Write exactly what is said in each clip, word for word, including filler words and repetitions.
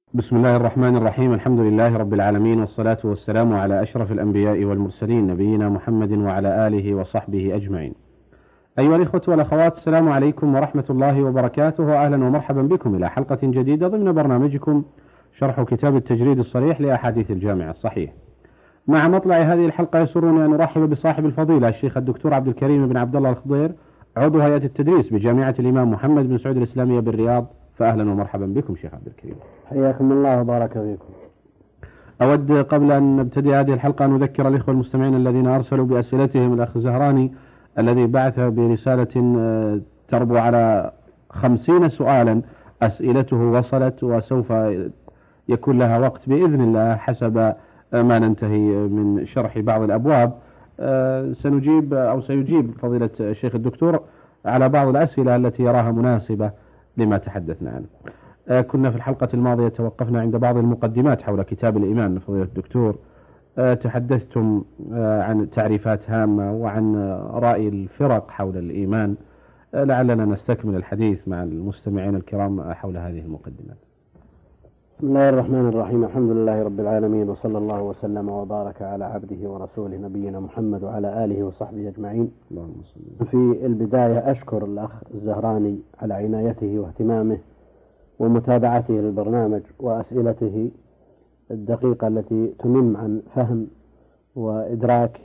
بسم الله الرحمن الرحيم. الحمد لله رب العالمين، والصلاة والسلام على أشرف الأنبياء والمرسلين، نبينا محمد وعلى آله وصحبه أجمعين. أيها الإخوة والأخوات، السلام عليكم ورحمة الله وبركاته، وأهلا ومرحبا بكم إلى حلقة جديدة ضمن برنامجكم شرح كتاب التجريد الصريح لأحاديث الجامع الصحيح. مع مطلع هذه الحلقة يسرني أن أرحب بصاحب الفضيلة الشيخ الدكتور عبد الكريم بن عبد الله الخضير، عضو هيئة التدريس بجامعة الإمام محمد بن سعود الإسلامية بالرياض. فأهلا ومرحبا بكم شيخ عبد الكريم. حياكم الله وبارك فيكم. أود قبل أن نبتدي هذه الحلقة أن أذكر الإخوة المستمعين الذين أرسلوا بأسئلتهم، الأخ زهراني الذي بعث برسالة تربو على خمسين سؤالا، أسئلته وصلت وسوف يكون لها وقت بإذن الله حسب ما ننتهي من شرح بعض الأبواب. سنجيب أو سيجيب فضيلة الشيخ الدكتور على بعض الأسئلة التي يراها مناسبة لما تحدثنا عنه. كنا في الحلقة الماضية توقفنا عند بعض المقدمات حول كتاب الإيمان من فضيلة الدكتور. تحدثتم عن تعريفات هامة وعن رأي الفرق حول الإيمان. لعلنا نستكمل الحديث مع المستمعين الكرام حول هذه المقدمات. بسم الله الرحمن الرحيم. الحمد لله رب العالمين، وصلى الله وسلم وبارك على عبده ورسوله نبينا محمد وعلى آله وصحبه أجمعين. في البداية أشكر الأخ الزهراني على عنايته واهتمامه ومتابعته للبرنامج وأسئلته الدقيقة التي تنم عن فهم وإدراك،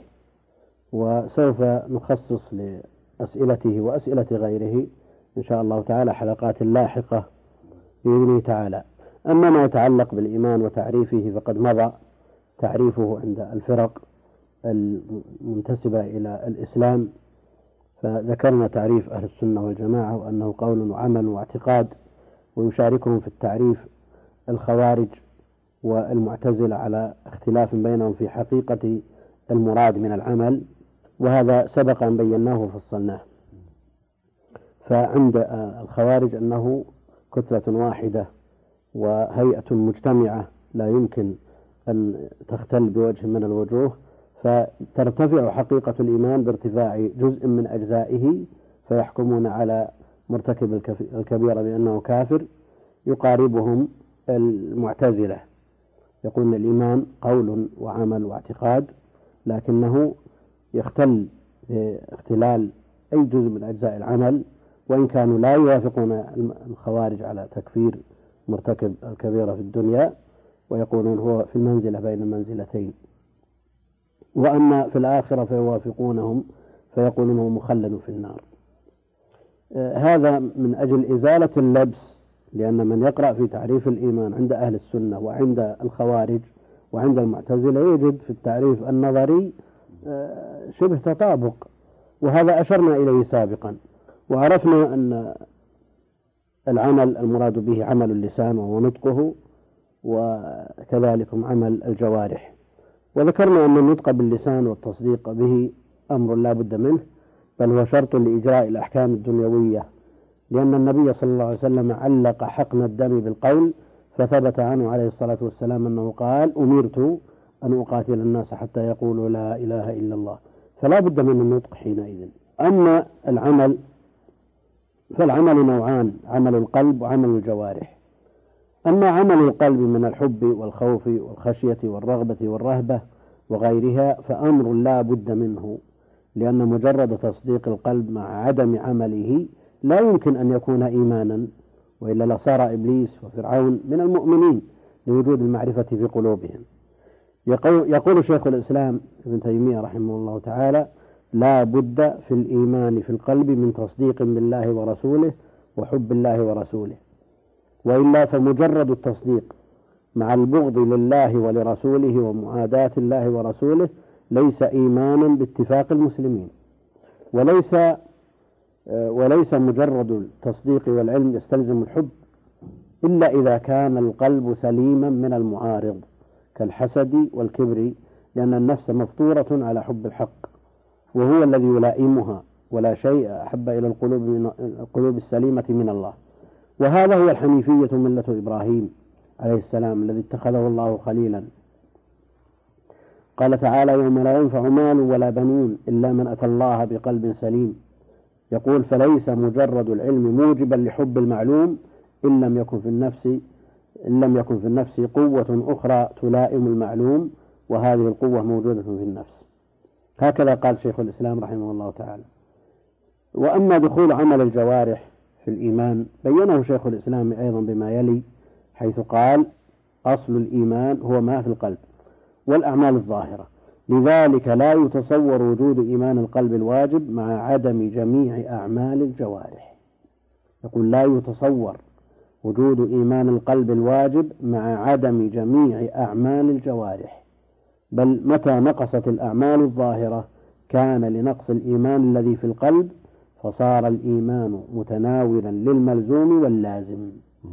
وسوف نخصص لأسئلته وأسئلة غيره إن شاء الله تعالى حلقات لاحقة بإذنه تعالى. أما ما يتعلق بالإيمان وتعريفه فقد مضى تعريفه عند الفرق المنتسبة إلى الإسلام، فذكرنا تعريف أهل السنة والجماعة وأنه قول وعمل واعتقاد، ويشاركهم في التعريف الخوارج والمعتزلة على اختلاف بينهم في حقيقة المراد من العمل، وهذا سبق أن بيناه وفصلناه. فعند الخوارج أنه كتلة واحدة وهيئة مجتمعة لا يمكن أن تختل بوجه من الوجوه، فترتفع حقيقة الإيمان بارتفاع جزء من أجزائه، فيحكمون على مرتكب الكبيرة بأنه كافر. يقاربهم المعتزلة، يقولون الإيمان قول وعمل واعتقاد، لكنه يختل باختلال أي جزء من أجزاء العمل، وإن كانوا لا يوافقون الخوارج على تكفير مرتكب الكبيرة في الدنيا، ويقولون هو في المنزلة بين المنزلتين. وأما في الآخرة فيوافقونهم فيقولون هو مخلد في النار. هذا من أجل إزالة اللبس، لأن من يقرأ في تعريف الإيمان عند أهل السنة وعند الخوارج وعند المعتزلة يجد في التعريف النظري شبه تطابق، وهذا أشرنا إليه سابقا، وعرفنا أن العمل المراد به عمل اللسان وهو نطقه، وكذلك عمل الجوارح. وذكرنا أن النطق باللسان والتصديق به أمر لا بد منه، بل هو شرط لإجراء الأحكام الدنيوية، لأن النبي صلى الله عليه وسلم علق حقن الدم بالقول، فثبت عنه عليه الصلاة والسلام أنه قال: أمرت أن أقاتل الناس حتى يقولوا لا إله إلا الله. فلا بد من النطق حينئذ. أما العمل فالعمل نوعان: عمل القلب وعمل الجوارح. أما عمل القلب من الحب والخوف والخشية والرغبة والرهبة وغيرها فأمر لا بد منه، لأن مجرد تصديق القلب مع عدم عمله لا يمكن أن يكون إيمانا، وإلا لصار إبليس وفرعون من المؤمنين لوجود المعرفة في قلوبهم. يقول, يقول شيخ الإسلام ابن تيمية رحمه الله تعالى: لا بد في الإيمان في القلب من تصديق بالله ورسوله وحب الله ورسوله، وإلا فمجرد التصديق مع البغض لله ولرسوله ومعاداة الله ورسوله ليس إيمانا باتفاق المسلمين. وليس وليس مجرد التصديق والعلم يستلزم الحب إلا إذا كان القلب سليما من المعارض كالحسد والكبر، لأن النفس مفطورة على حب الحق، وهو الذي يلائمها، ولا شيء أحب إلى القلوب من القلوب السليمة من الله. وهذا هو الحنيفية ملة إبراهيم عليه السلام الذي اتخذه الله خليلا. قال تعالى: يوم لا ينفع مال ولا بنون إلا من أتى الله بقلب سليم. يقول: فليس مجرد العلم موجبا لحب المعلوم إن لم يكن في النفس إن لم يكن في النفس قوة أخرى تلائم المعلوم، وهذه القوة موجودة في النفس. هكذا قال شيخ الإسلام رحمه الله تعالى. وأما دخول عمل الجوارح في الإيمان بينه شيخ الإسلام أيضا بما يلي، حيث قال: أصل الإيمان هو ما في القلب والأعمال الظاهرة، لذلك لا يتصور وجود إيمان القلب الواجب مع عدم جميع أعمال الجوارح. يقول: لا يتصور وجود إيمان القلب الواجب مع عدم جميع أعمال الجوارح، بل متى نقصت الأعمال الظاهرة كان لنقص الإيمان الذي في القلب، فصار الإيمان متناولا للملزوم واللازم.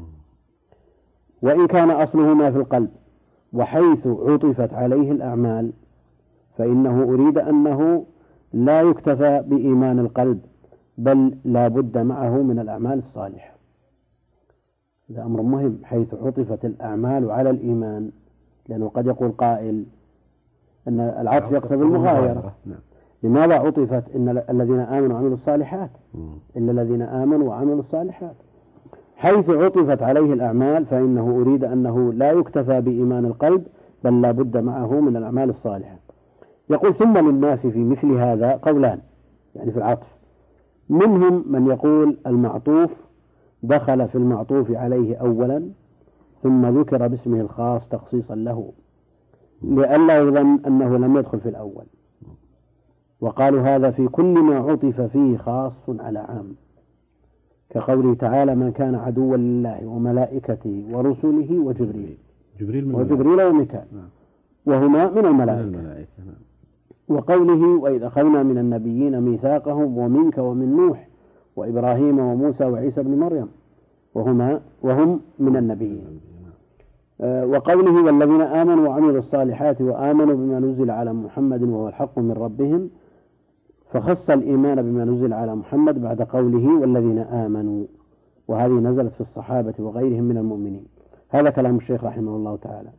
وإن كان أصله ما في القلب، وحيث عطفت عليه الأعمال فإنه أريد أنه لا يكتفى بإيمان القلب، بل لا بد معه من الأعمال الصالحة. هذا أمر مهم، حيث عطفت الأعمال على الإيمان، لأنه قد يقول قائل أن العطف يقتضي المغايرة. لماذا عطفت إن الذين آمنوا وعملوا الصالحات إلا الذين آمنوا وعملوا الصالحات؟ حيث عطفت عليه الأعمال فإنه أريد أنه لا يكتفى بإيمان القلب، بل لا بد معه من الأعمال الصالحة. يقول: ثم للناس في مثل هذا قولان، يعني في العطف، منهم من يقول المعطوف دخل في المعطوف عليه أولا ثم ذكر باسمه الخاص تخصيصا له، لئلا يظن أنه لم يدخل في الأول، وقالوا هذا في كل ما عطف فيه خاص على عام، كقوله تعالى: من كان عدوا لله وملائكته ورسله وجبريل جبريل وجبريل وميكال وهما من الملائكة. وقوله: وإذ أخذنا من النبيين ميثاقهم ومنك ومن نوح وإبراهيم وموسى وعيسى بن مريم وهما وهم من النبيين. وقوله: والذين آمنوا وعملوا الصالحات وآمنوا بما نزل على محمد وهو الحق من ربهم، فخص الإيمان بما نزل على محمد بعد قوله: والذين آمنوا، وهذه نزلت في الصحابة وغيرهم من المؤمنين. هذا كلام الشيخ رحمه الله تعالى.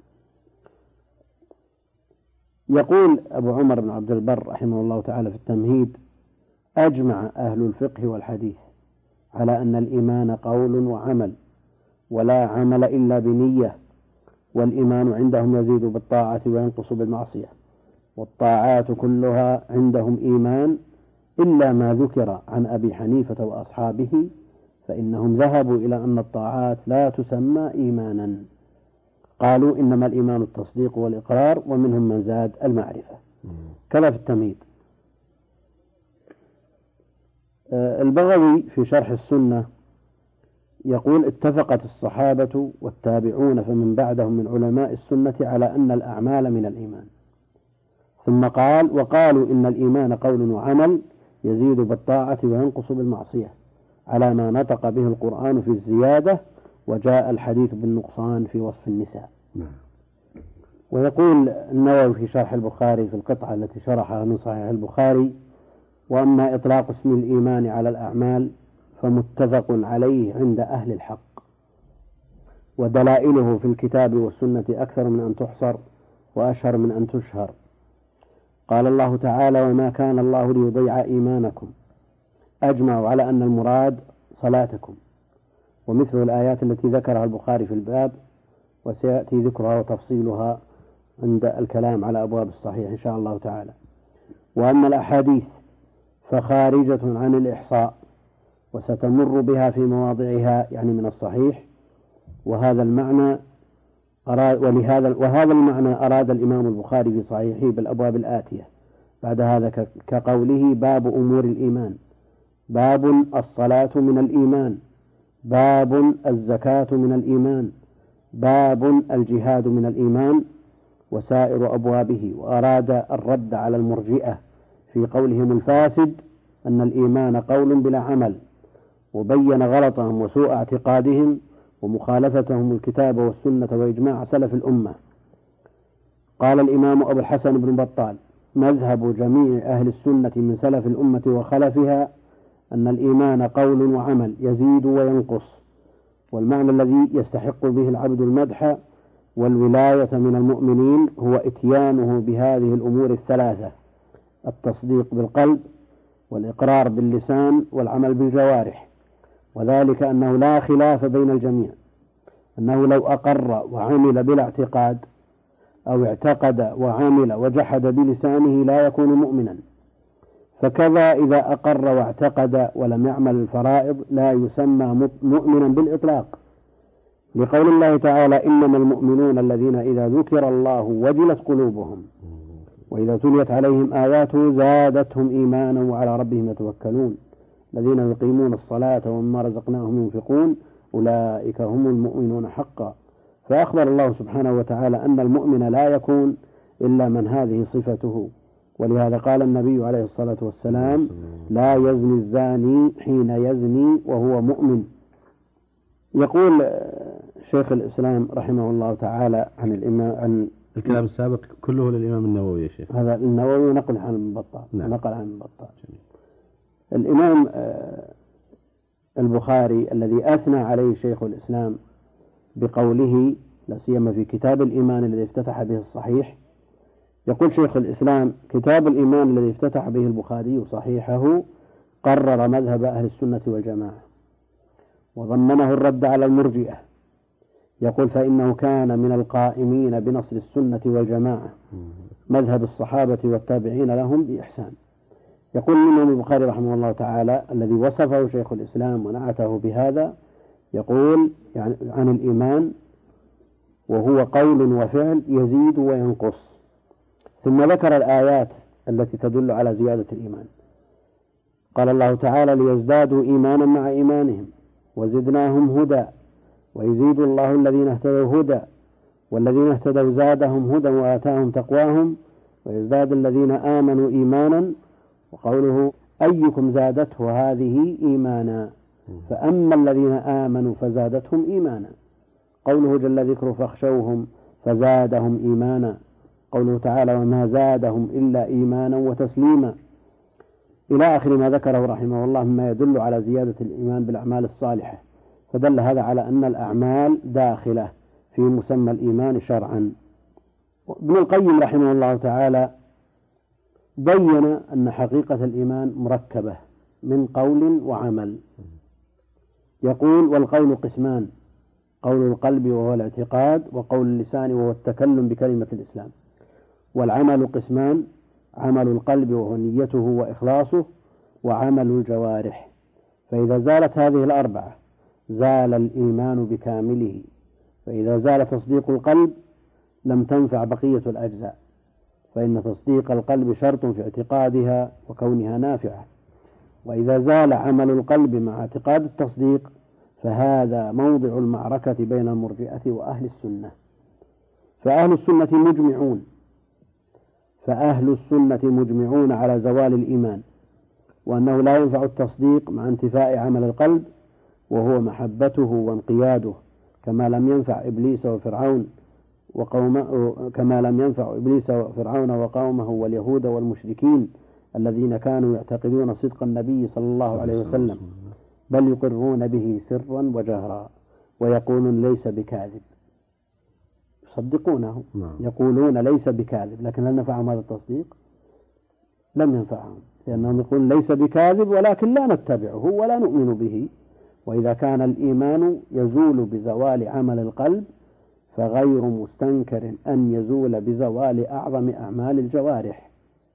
يقول أبو عمر بن عبد البر رحمه الله تعالى في التمهيد: أجمع أهل الفقه والحديث على أن الإيمان قول وعمل، ولا عمل إلا بنية، والإيمان عندهم يزيد بالطاعة وينقص بالمعصية، والطاعات كلها عندهم إيمان إلا ما ذكر عن أبي حنيفة وأصحابه، فإنهم ذهبوا إلى أن الطاعات لا تسمى إيمانا، قالوا إنما الإيمان التصديق والإقرار، ومنهم من زاد المعرفة. كذا في التمهيد. البغوي في شرح السنة يقول: اتفقت الصحابة والتابعون فمن بعدهم من علماء السنة على أن الأعمال من الإيمان. ثم قال: وقالوا إن الإيمان قول وعمل يزيد بالطاعة وينقص بالمعصية، على ما نطق به القرآن في الزيادة، وجاء الحديث بالنقصان في وصف النساء. ويقول النووي في شرح البخاري في القطعة التي شرحها من صحيح البخاري: وأما إطلاق اسم الإيمان على الأعمال فمتفق عليه عند أهل الحق، ودلائله في الكتاب والسنة أكثر من أن تحصر وأشهر من أن تشهر. قال الله تعالى: وما كان الله ليضيع إيمانكم، أجمعوا على أن المراد صلاتكم، ومثل الآيات التي ذكرها البخاري في الباب، وسيأتي ذكرها وتفصيلها عند الكلام على أبواب الصحيح إن شاء الله تعالى. وأما الأحاديث فخارجة عن الإحصاء، وستمر بها في مواضعها يعني من الصحيح، وهذا المعنى أراد ولهذا وهذا المعنى أراد الإمام البخاري في صحيحه بالأبواب الآتية بعد هذا، كقوله: باب أمور الإيمان، باب الصلاة من الإيمان، باب الزكاة من الإيمان، باب الجهاد من الإيمان، وسائر أبوابه. وأراد الرد على المرجئة في قولهم الفاسد أن الإيمان قول بلا عمل، وبين غلطهم وسوء اعتقادهم ومخالفتهم الكتاب والسنة وإجماع سلف الأمة. قال الإمام أبو الحسن بن بطال: مذهب جميع أهل السنة من سلف الأمة وخلفها أن الإيمان قول وعمل يزيد وينقص، والمعنى الذي يستحق به العبد المدح والولاية من المؤمنين هو إتيانه بهذه الأمور الثلاثة: التصديق بالقلب، والإقرار باللسان، والعمل بالجوارح، وذلك أنه لا خلاف بين الجميع أنه لو أقر وعمل بلا اعتقاد أو اعتقد وعمل وجحد بلسانه لا يكون مؤمنا، فكذا إذا أقر واعتقد ولم يعمل الفرائض لا يسمى مؤمنا بالإطلاق، لقول الله تعالى: إنما المؤمنون الذين إذا ذكر الله وجلت قلوبهم وإذا تليت عليهم آياته زادتهم إيمانا وعلى ربهم يتوكلون الذين يقيمون الصلاة ومما رزقناهم ينفقون أولئك هم المؤمنون حقا. فأخبر الله سبحانه وتعالى أن المؤمن لا يكون إلا من هذه صفته، ولهذا قال النبي عليه الصلاة والسلام: لا يزني الزاني حين يزني وهو مؤمن. يقول شيخ الإسلام رحمه الله تعالى عن الإمام عن الكلام السابق كله للإمام النووي يا شيخ. هذا النووي نقل عن ابن بطال. نعم. نقل عن ابن بطال. الإمام البخاري الذي أثنى عليه شيخ الإسلام بقوله لا سيما في كتاب الإيمان الذي افتتح به الصحيح، يقول شيخ الإسلام: كتاب الإيمان الذي افتتح به البخاري صحيحه قرر مذهب أهل السنة والجماعة وضمنه الرد على المرجئة. يقول: فإنه كان من القائمين بنصر السنة والجماعة مذهب الصحابة والتابعين لهم بإحسان. يقول الإمام البخاري رحمه الله تعالى الذي وصفه شيخ الإسلام ونعته بهذا، يقول يعني عن الإيمان: وهو قول وفعل يزيد وينقص. ثم ذكر الآيات التي تدل على زيادة الإيمان. قال الله تعالى: ليزدادوا إيمانا مع إيمانهم وزدناهم هدى ويزيد الله الذين اهتدوا هدى والذين اهتدوا زادهم هدى وآتاهم تقواهم ويزداد الذين آمنوا إيمانا. وقوله: أيكم زادته هذه إيمانا، فأما الذين آمنوا فزادتهم إيمانا. قوله جل ذكره: فاخشوهم فزادهم إيمانا. قوله تعالى: وما زادهم إلا إيمانا وتسليما، إلى آخر ما ذكره رحمه الله مما يدل على زيادة الإيمان بالأعمال الصالحة. فدل هذا على أن الأعمال داخلة في مسمى الإيمان شرعا. ابن القيم رحمه الله تعالى بين أن حقيقة الإيمان مركبة من قول وعمل. يقول: والقول قسمان: قول القلب وهو الاعتقاد، وقول اللسان وهو التكلم بكلمة الإسلام. والعمل قسمان: عمل القلب وهو نيته وإخلاصه، وعمل الجوارح. فإذا زالت هذه الأربعة زال الإيمان بكامله، فإذا زال تصديق القلب لم تنفع بقية الأجزاء، فإن تصديق القلب شرط في اعتقادها وكونها نافعة. وإذا زال عمل القلب مع اعتقاد التصديق فهذا موضع المعركة بين المرجئة وأهل السنة. فأهل السنة مجمعون فأهل السنة مجمعون على زوال الإيمان، وأنه لا ينفع التصديق مع انتفاء عمل القلب وهو محبته وانقياده، كما لم ينفع إبليس وفرعون وقومه كما لم ينفع إبليس وفرعون وقومه واليهود والمشركين الذين كانوا يعتقدون صدق النبي صلى الله عليه وسلم، بل يقرون به سرا وجهرا ويقولون ليس بكاذب، يصدقونه يقولون ليس بكاذب، لكن هل نفعهم هذا التصديق؟ لم ينفعهم، لأنهم يقولون ليس بكاذب ولكن لا نتبعه ولا نؤمن به. وإذا كان الإيمان يزول بزوال عمل القلب فغير مستنكر أن يزول بزوال أعظم أعمال الجوارح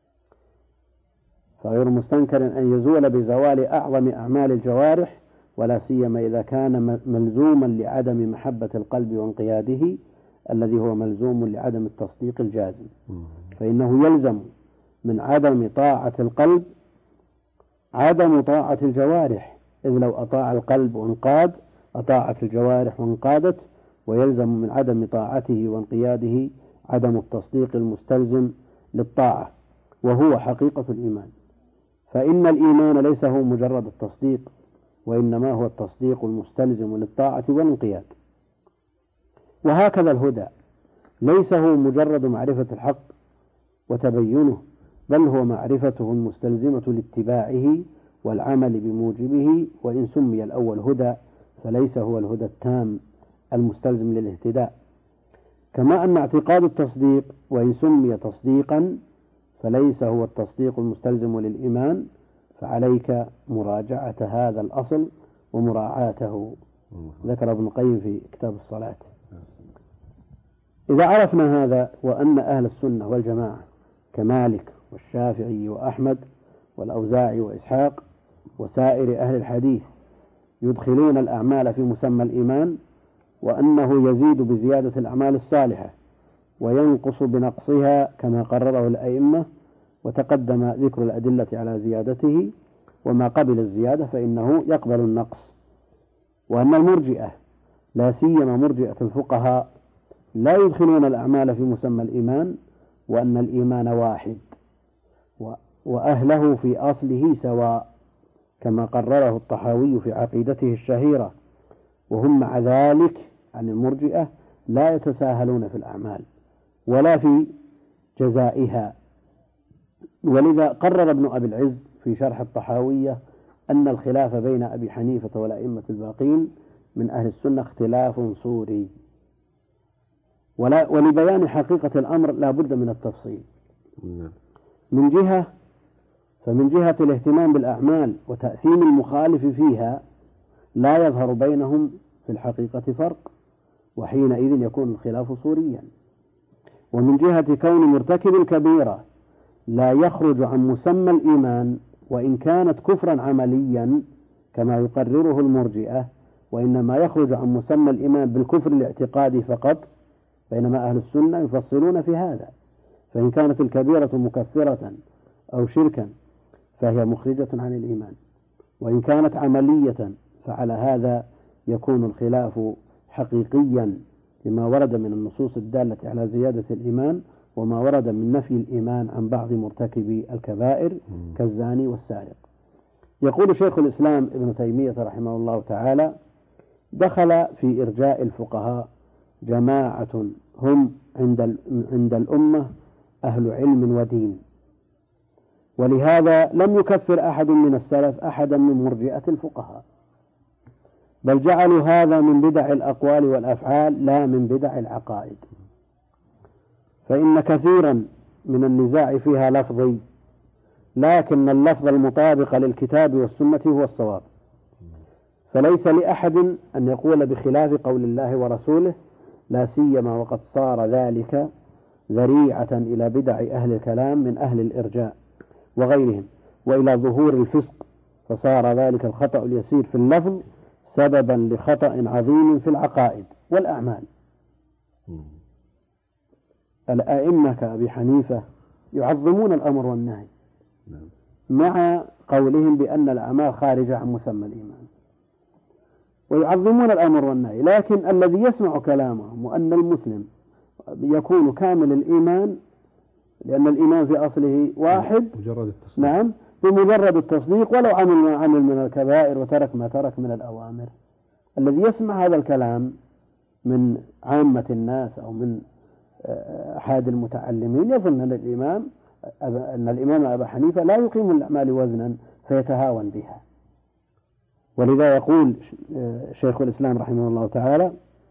فغير مستنكر أن يزول بزوال أعظم أعمال الجوارح، ولا سيما إذا كان ملزوما لعدم محبة القلب وانقياده الذي هو ملزوم لعدم التصديق الجازم. فإنه يلزم من عدم طاعة القلب عدم طاعة الجوارح، إذ لو أطاع القلب وانقاد أطاعت الجوارح وانقادت، ويلزم من عدم طاعته وانقياده عدم التصديق المستلزم للطاعة، وهو حقيقة الإيمان. فإن الإيمان ليس هو مجرد التصديق، وإنما هو التصديق المستلزم للطاعة والانقياد. وهكذا الهدى ليس هو مجرد معرفة الحق وتبينه، بل هو معرفته المستلزمة لاتباعه والعمل بموجبه، وإن سمي الأول هدى فليس هو الهدى التام المستلزم للاهتداء. كما أن اعتقاد التصديق وإن سمي تصديقا فليس هو التصديق المستلزم للإيمان، فعليك مراجعة هذا الأصل ومراعاته ذكر ابن القيم في كتاب الصلاة. إذا عرفنا هذا وأن أهل السنة والجماعة كمالك والشافعي وأحمد والأوزاعي وإسحاق وسائر أهل الحديث يدخلون الأعمال في مسمى الإيمان، وأنه يزيد بزيادة الأعمال الصالحة وينقص بنقصها كما قرره الأئمة، وتقدم ذكر الأدلة على زيادته، وما قبل الزيادة فإنه يقبل النقص. وأن المرجئة لا سيما مرجئة الفقهاء لا يدخلون الأعمال في مسمى الإيمان، وأن الإيمان واحد وأهله في أصله سواء كما قرره الطحاوي في عقيدته الشهيرة، وهم مع ذلك عن المرجئة لا يتساهلون في الأعمال ولا في جزائها. ولذا قرر ابن أبي العز في شرح الطحاوية أن الخلاف بين أبي حنيفة والأئمة الباقين من أهل السنة اختلاف صوري، ولا ولبيان حقيقة الأمر لا بد من التفصيل. من جهة فمن جهة الاهتمام بالأعمال وتأثيم المخالف فيها لا يظهر بينهم في الحقيقة فرق، وحينئذ يكون الخلاف صوريا. ومن جهة كون مرتكب الكبيرة لا يخرج عن مسمى الإيمان وإن كانت كفرا عمليا كما يقرره المرجئة، وإنما يخرج عن مسمى الإيمان بالكفر الاعتقادي فقط، بينما أهل السنة يفصلون في هذا، فإن كانت الكبيرة مكفرة أو شركا فهي مخرجة عن الإيمان، وإن كانت عملية فعلى هذا يكون الخلاف حقيقيا لما ورد من النصوص الدالة على زيادة الإيمان، وما ورد من نفي الإيمان عن بعض مرتكبي الكبائر كالزاني والسارق. يقول شيخ الإسلام ابن تيمية رحمه الله تعالى: دخل في إرجاء الفقهاء جماعة هم عند عند الأمة أهل علم ودين، ولهذا لم يكفر أحد من السلف أحدا من مرجئة الفقهاء، بل جعلوا هذا من بدع الأقوال والأفعال لا من بدع العقائد، فإن كثيرا من النزاع فيها لفظي، لكن اللفظ المطابق للكتاب والسنة هو الصواب، فليس لأحد أن يقول بخلاف قول الله ورسوله، لا سيما وقد صار ذلك ذريعة إلى بدع أهل الكلام من أهل الإرجاء وغيرهم، وإلى ظهور الفسق، فصار ذلك الخطأ اليسير في اللفظ سببا لخطأ عظيم في العقائد والأعمال. الأئمة كأبي حنيفة يعظمون الأمر والنهي مع قولهم بأن الأعمال خارجة عن مسمى الإيمان، ويعظمون الأمر والنهي، لكن الذي يسمع كلامهم وأن المسلم يكون كامل الإيمان لأن الإيمان في أصله واحد مجرد التصديق. نعم، بمجرد التصديق ولو عمل ما عمل من الكبائر وترك ما ترك من الأوامر. الذي يسمع هذا الكلام من عامة الناس أو من أحد المتعلمين يظن أن الإمام أن الإمام أبا حنيفة لا يقيم الأعمال وزنا فيتهاون بها. ولذا يقول شيخ الإسلام رحمه الله تعالى،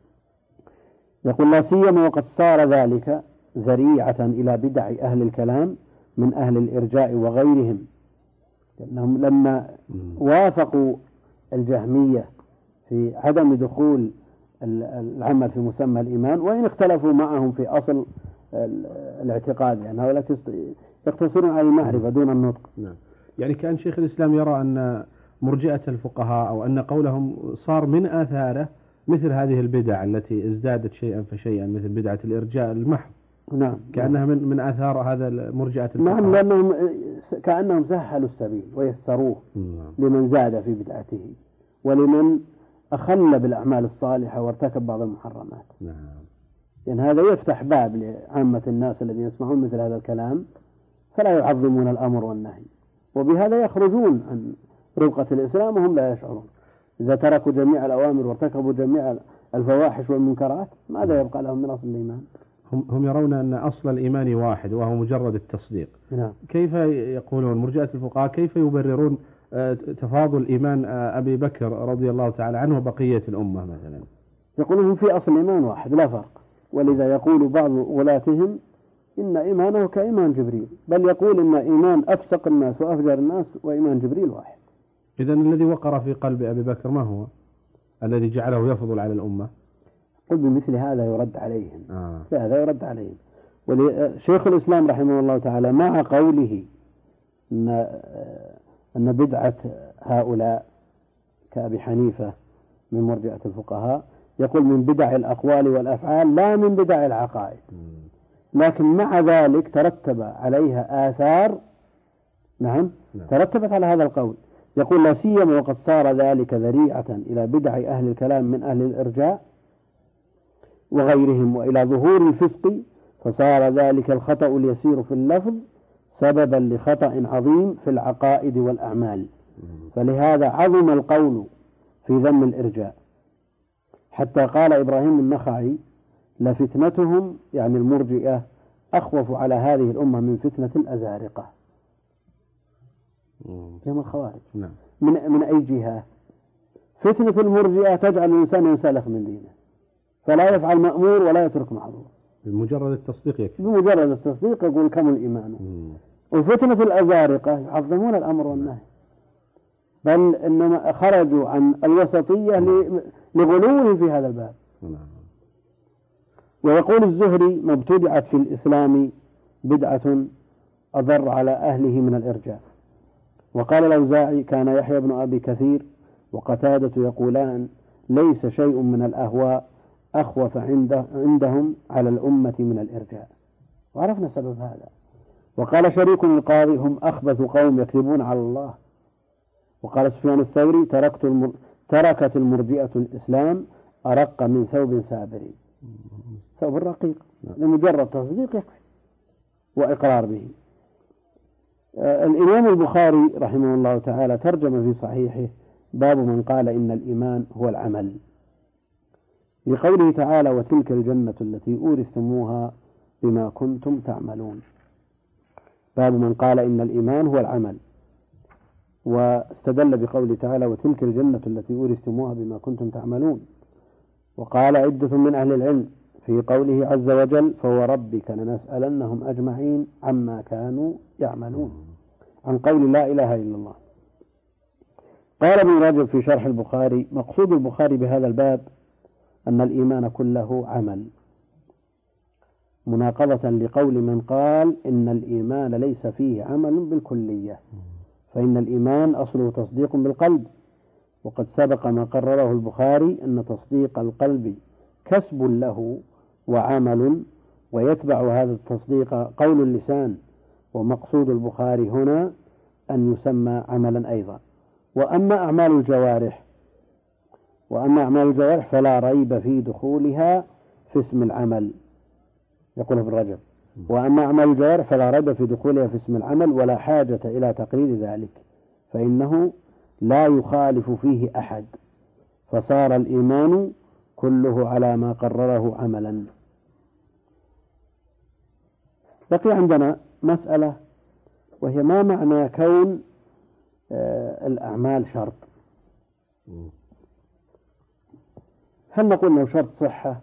يقول: لا سيما وقد صار ذلك ذريعة إلى بدع أهل الكلام من أهل الإرجاء وغيرهم، لأنهم لما وافقوا الجهمية في عدم دخول العمل في مسمى الإيمان، وإن اختلفوا معهم في أصل الاعتقاد، يعني هؤلاء يقتصرون على المعرفة دون النطق. نعم. يعني كان شيخ الإسلام يرى أن مرجئة الفقهاء أو أن قولهم صار من آثاره مثل هذه البدع التي ازدادت شيئا فشيئا، مثل بدعة الإرجاء المحض. نعم. كأنها من من آثار هذا مرجئة الفقهاء. نعم، لأنهم كأنهم سهلوا السبيل ويسروه نعم. لمن زاد في بدعته ولمن أخل بالأعمال الصالحة وارتكب بعض المحرمات. نعم. لأن يعني هذا يفتح باب لعامة الناس الذين يسمعون مثل هذا الكلام فلا يعظمون الأمر والنهي، وبهذا يخرجون عن ربقة الإسلام وهم لا يشعرون. إذا تركوا جميع الأوامر وارتكبوا جميع الفواحش والمنكرات ماذا يبقى لهم من أصل الإيمان؟ هم هم يرون أن أصل الإيمان واحد وهو مجرد التصديق. نعم. كيف يقولون مرجئة الفقهاء كيف يبررون تفاضل إيمان أبي بكر رضي الله تعالى عنه وبقية الأمة مثلا؟ يقولون في أصل الإيمان واحد لا فرق، ولذا يقول بعض ولاتهم إن إيمانه كإيمان جبريل، بل يقول إن إيمان أفسق الناس وأفجر الناس وإيمان جبريل واحد. إذن الذي وقر في قلب أبي بكر ما هو؟ الذي جعله يفضل على الأمة؟ قل بمثل هذا يرد عليهم. آه. هذا يرد عليهم. شيخ الإسلام رحمه الله تعالى مع قوله أن أن بدعة هؤلاء كأبي حنيفة من مرجئة الفقهاء يقول من بدع الأقوال والأفعال لا من بدع العقائد، لكن مع ذلك ترتب عليها آثار. نعم. ترتبت على هذا القول. يقول لا سيما وقد صار ذلك ذريعة إلى بدع أهل الكلام من أهل الإرجاء وغيرهم وإلى ظهور الفسق، فصار ذلك الخطأ اليسير في اللفظ سببا لخطأ عظيم في العقائد والأعمال، فلهذا عظم القول في ذم الإرجاء، حتى قال إبراهيم النخعي لفتنتهم يعني المرجئة أخوف على هذه الأمة من فتنة الأزارقة كما الخوارج. نعم. من من أي جهة؟ فتنة المرجئة تجعل الإنسان ينسلخ من دينه فلا يفعل مأمور ولا يترك محظور، بمجرد التصديق يكفي. بمجرد التصديق يقول كمل إيمانه. وفتنة الأزارقة يعظمون الأمر والنهي، بل إنما خرجوا عن الوسطية لغلوه في هذا الباب. ويقول الزهري ما ابتدعت في الإسلام بدعة أضر على أهله من الإرجاء. وقال الأوزاعي كان يحيى بن أبي كثير وقتادة يقولان ليس شيء من الأهواء أخوف عنده عندهم على الأمة من الإرجاء، وعرفنا سبب هذا. وقال شريك القاضي هم أخبث قوم يكذبون على الله. وقال سفيان الثوري تركت المر... تركت المرجئة الإسلام أرق من ثوب سابر، ثوب الرقيق لمجرد تصديق يكفي وإقرار به. آه الإمام البخاري رحمه الله تعالى ترجم في صحيحه باب من قال إن الإيمان هو العمل، لقوله تعالى وتلك الجنة التي أورثتموها بما كنتم تعملون. باب من قال إن الإيمان هو العمل، واستدل بقوله تعالى وتلك الجنة التي أورثتموها بما كنتم تعملون. وقال عدة من أهل العلم في قوله عز وجل فوربك لنسألنهم أجمعين عما كانوا يعملون، عن قول لا إله إلا الله. قال ابن رجب في شرح البخاري مقصود البخاري بهذا الباب أن الإيمان كله عمل، مناقضة لقول من قال إن الإيمان ليس فيه عمل بالكلية، فإن الإيمان أصله تصديق بالقلب، وقد سبق ما قرره البخاري أن تصديق القلب كسب له وعمل، ويتبع هذا التصديق قول اللسان، ومقصود البخاري هنا أن يسمى عملا أيضا. وأما أعمال الجوارح وأما أعمال الجوارح فلا ريب في دخولها في اسم العمل، يقول ابن رجب وأما أعمال الجوارح فلا ريب في دخولها في اسم العمل ولا حاجة إلى تقرير ذلك، فإنه لا يخالف فيه أحد، فصار الإيمان كله على ما قرره عملا. بقي عندنا مسألة وهي ما معنى كون آه الأعمال شرط؟ هل نقول أنه شرط صحة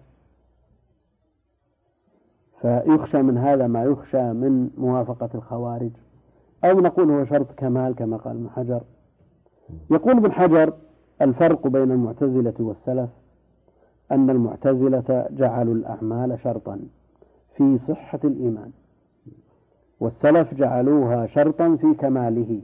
فيخشى من هذا ما يخشى من موافقة الخوارج، أو نقول هو شرط كمال كما قال ابن حجر؟ يقول ابن حجر الفرق بين المعتزلة والسلف أن المعتزلة جعلوا الأعمال شرطا في صحة الإيمان، والسلف جعلوها شرطا في كماله.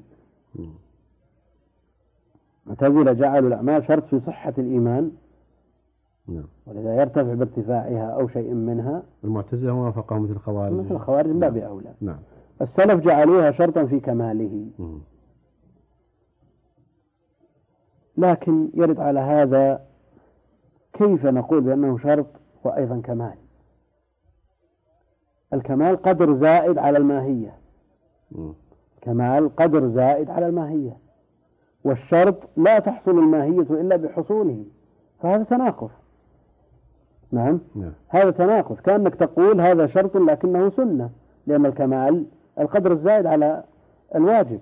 المعتزلة جعلوا الأعمال شرط في صحة الإيمان ولذا يرتفع بارتفاعها أو شيء منها. المعتزلة موافقة مثل الخوارج مثل الخوارج من باب أولى. نعم. السلف جعلوها شرطا في كماله. م. لكن يرد على هذا كيف نقول بأنه شرط وأيضا كمال؟ الكمال قدر زائد على الماهية. م. كمال قدر زائد على الماهية، والشرط لا تحصل الماهية إلا بحصوله، فهذا تناقض. نعم. نعم. هذا تناقض، كأنك تقول هذا شرط لكنه سنة، لأن الكمال القدر الزائد على الواجب.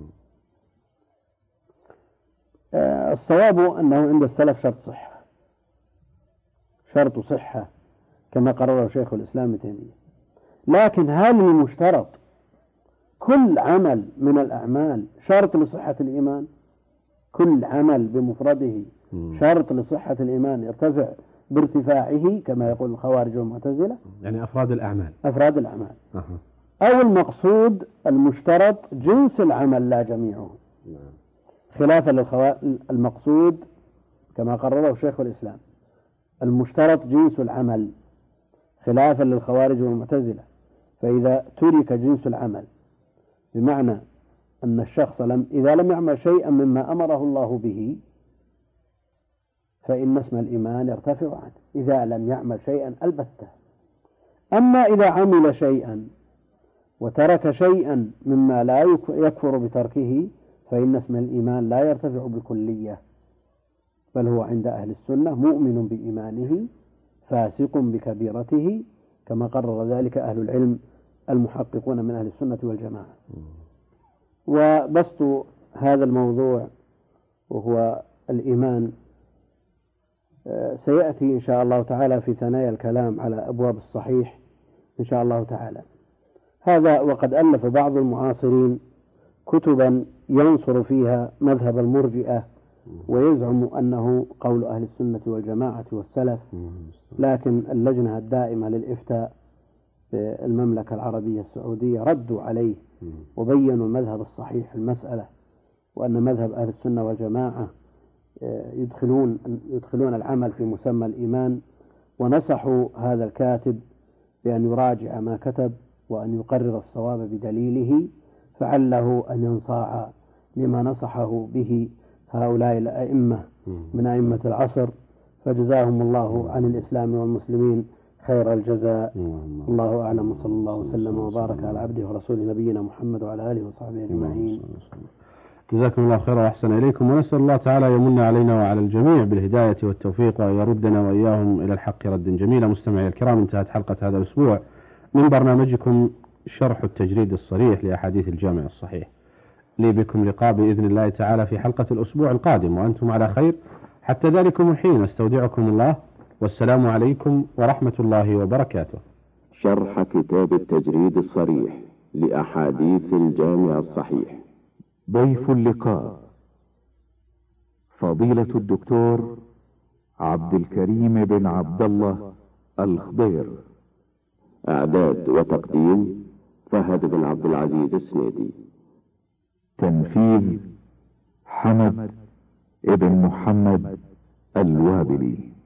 آه الصواب أنه عند السلف شرط صحة، شرط صحة كما قرره شيخ الإسلام ابن تيمية. لكن هل المشترط كل عمل من الأعمال شرط لصحة الإيمان؟ كل عمل بمفرده شرط لصحة الإيمان يرتفع بارتفاعه كما يقول الخوارج والمعتزلة، يعني أفراد الأعمال أفراد الأعمال أه. أو المقصود المشترط جنس العمل لا جميعه، خلافا للمقصود كما قرره شيخ الإسلام المشترط جنس العمل، خلافا للخوارج والمعتزلة. فإذا ترك جنس العمل بمعنى أن الشخص لم إذا لم يعمل شيئا مما أمره الله به فإن اسم الإيمان يرتفع عنه إذا لم يعمل شيئا البتة. أما إذا عمل شيئا وترك شيئا مما لا يكفر بتركه فإن اسم الإيمان لا يرتفع بالكلية، بل هو عند أهل السنة مؤمن بإيمانه فاسق بكبيرته، كما قرر ذلك أهل العلم المحققون من أهل السنة والجماعة. وبسط هذا الموضوع وهو الإيمان سيأتي إن شاء الله تعالى في ثنايا الكلام على أبواب الصحيح إن شاء الله تعالى. هذا وقد ألف بعض المعاصرين كتبا ينصر فيها مذهب المرجئة ويزعم أنه قول أهل السنة والجماعة والسلف، لكن اللجنة الدائمة للإفتاء في المملكة العربية السعودية ردوا عليه وبينوا المذهب الصحيح في المسألة، وأن مذهب أهل السنة والجماعة يدخلون يدخلون العمل في مسمى الإيمان، ونصحوا هذا الكاتب بأن يراجع ما كتب وأن يقرر الصواب بدليله، فعله أن ينصاع لما نصحه به هؤلاء الأئمة من أئمة العصر، فجزاهم الله عن الإسلام والمسلمين خير الجزاء. الله أعلم، وصلى الله وسلم وبارك على عبده ورسوله نبينا محمد وعلى آله وصحبه أجمعين. جزاكم الله خيرا وأحسن إليكم، ونسأل الله تعالى يمن علينا وعلى الجميع بالهداية والتوفيق وأن يردنا وإياهم إلى الحق ردا جميلا. مستمعي الكرام، انتهت حلقة هذا الأسبوع من برنامجكم شرح التجريد الصريح لأحاديث الجامع الصحيح. لي بكم لقاء بإذن الله تعالى في حلقة الأسبوع القادم وأنتم على خير. حتى ذلكم الحين استودعكم الله، والسلام عليكم ورحمة الله وبركاته. شرح كتاب التجريد الصريح لأحاديث الجامع الصحيح. ضيف اللقاء فضيلة الدكتور عبد الكريم بن عبد الله الخضير. إعداد وتقديم فهد بن عبد العزيز السنيدي. تنفيذ حمد ابن محمد الوابلي.